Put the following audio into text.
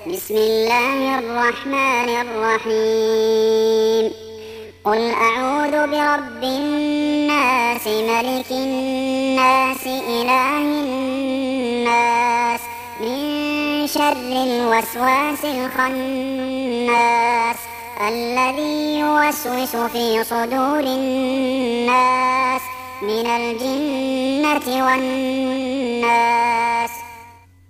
بسم الله الرحمن الرحيم قل أعوذ برب الناس ملك الناس إله الناس من شر الوسواس الخناس الذي يوسوس في صدور الناس من الجنة والناس.